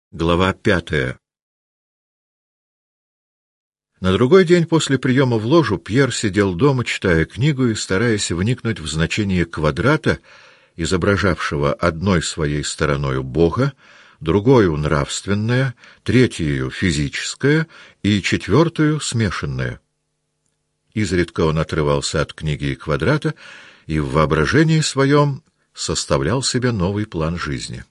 Глава 5. На другой день после приема в ложу Пьер сидел дома, читая книгу и стараясь вникнуть в значение квадрата, изображавшего одной своей стороною Бога, другою нравственное, третьею физическое и четвертую смешанное. Изредка он отрывался от книги и квадрата и в воображении своем составлял себе новый план жизни.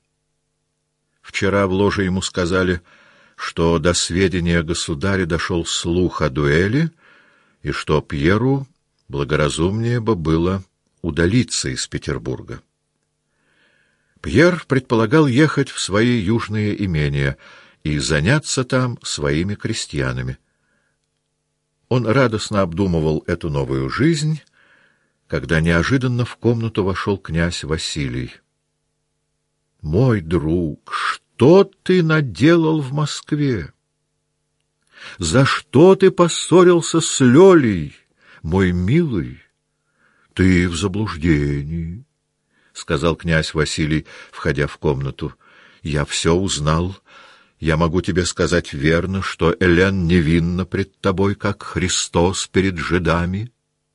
Вчера в ложе ему сказали, что до сведения государя дошел слух о дуэли, и что Пьеру благоразумнее бы было удалиться из Петербурга. Пьер предполагал ехать в свои южные имения и заняться там своими крестьянами. Он радостно обдумывал эту новую жизнь, когда неожиданно в комнату вошел князь Василий. «Мой друг, что ты наделал в Москве? За что ты поссорился с Лёлей, мой милый? Ты в заблуждении», — сказал князь Василий, входя в комнату. «Я все узнал. Я могу тебе сказать верно, что Элен невинна пред тобой, как Христос перед жидами».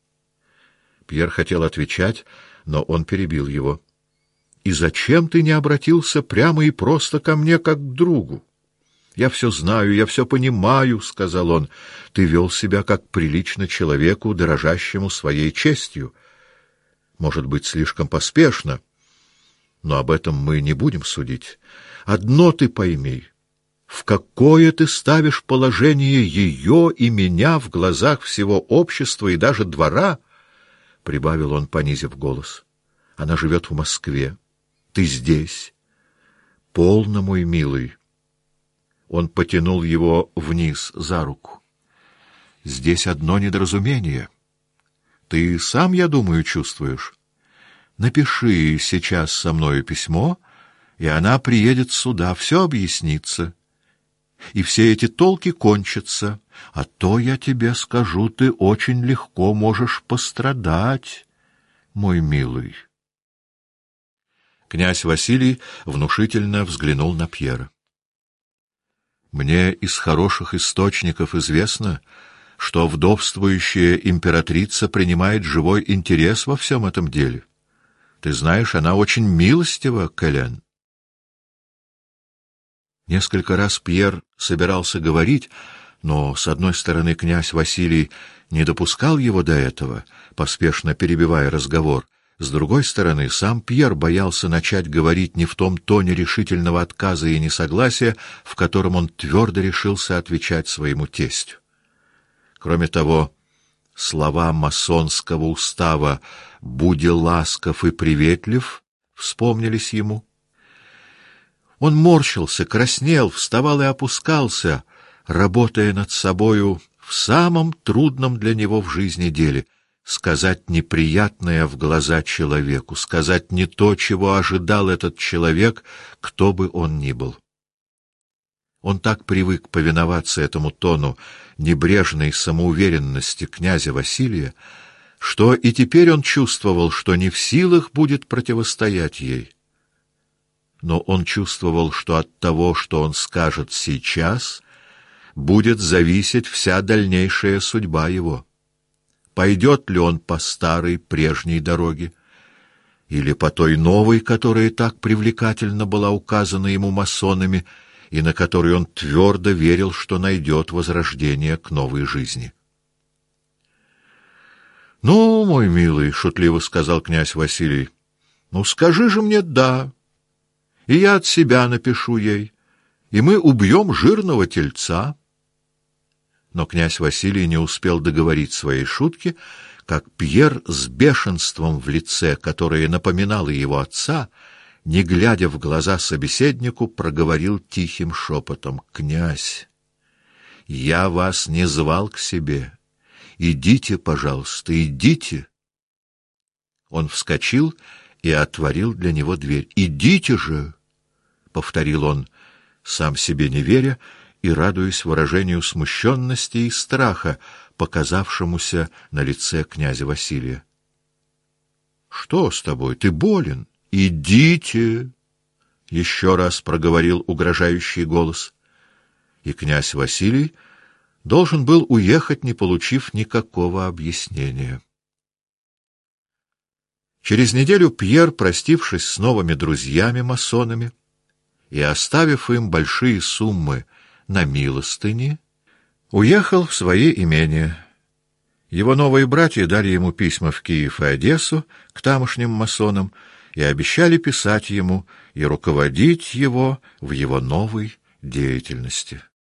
Пьер хотел отвечать, но он перебил его. «И зачем ты не обратился прямо и просто ко мне, как к другу? Я все знаю, я все понимаю, — сказал он. Ты вел себя как прилично человеку, дорожащему своей честью. Может быть, слишком поспешно, но об этом мы не будем судить. Одно ты пойми: в какое ты ставишь положение ее и меня в глазах всего общества и даже двора, — прибавил он, понизив голос. Она живет в Москве. Ты здесь. Полно, мой милый. Он потянул его вниз за руку. Здесь одно недоразумение. Ты сам, я думаю, чувствуешь. Напиши сейчас со мною письмо, и она приедет сюда, все объяснится. И все эти толки кончатся. А то, я тебе скажу, ты очень легко можешь пострадать, мой милый. Князь Василий внушительно взглянул на Пьера. «Мне из хороших источников известно, что вдовствующая императрица принимает живой интерес во всем этом деле. Ты знаешь, она очень милостива к Элен». Несколько раз Пьер собирался говорить, но, с одной стороны, князь Василий не допускал его до этого, поспешно перебивая разговор. С другой стороны, сам Пьер боялся начать говорить не в том тоне решительного отказа и несогласия, в котором он твердо решился отвечать своему тестю. Кроме того, слова масонского устава «Буди ласков и приветлив» вспомнились ему. Он морщился, краснел, вставал и опускался, работая над собою в самом трудном для него в жизни деле — сказать неприятное в глаза человеку, сказать не то, чего ожидал этот человек, кто бы он ни был. Он так привык повиноваться этому тону небрежной самоуверенности князя Василия, что и теперь он чувствовал, что не в силах будет противостоять ей. Но он чувствовал, что от того, что он скажет сейчас, будет зависеть вся дальнейшая судьба его. Пойдет ли он по старой, прежней дороге, или по той новой, которая так привлекательно была указана ему масонами, и на которой он твердо верил, что найдет возрождение к новой жизни. — Ну, мой милый, — шутливо сказал князь Василий, — ну скажи же мне «да», и я от себя напишу ей, и мы убьем жирного тельца. Но князь Василий не успел договорить своей шутки, как Пьер с бешенством в лице, которое напоминало его отца, не глядя в глаза собеседнику, проговорил тихим шепотом: «Князь, я вас не звал к себе. Идите, пожалуйста, идите». Он вскочил и отворил для него дверь. «Идите же!» — повторил он, сам себе не веря, и радуясь выражению смущенности и страха, показавшемуся на лице князя Василия. — Что с тобой? Ты болен? Идите! еще раз проговорил угрожающий голос. И князь Василий должен был уехать, не получив никакого объяснения. Через неделю Пьер, простившись с новыми друзьями-масонами и оставив им большие суммы на милостыни, уехал в свои имения. Его новые братья дали ему письма в Киев и Одессу к тамошним масонам и обещали писать ему и руководить его в его новой деятельности.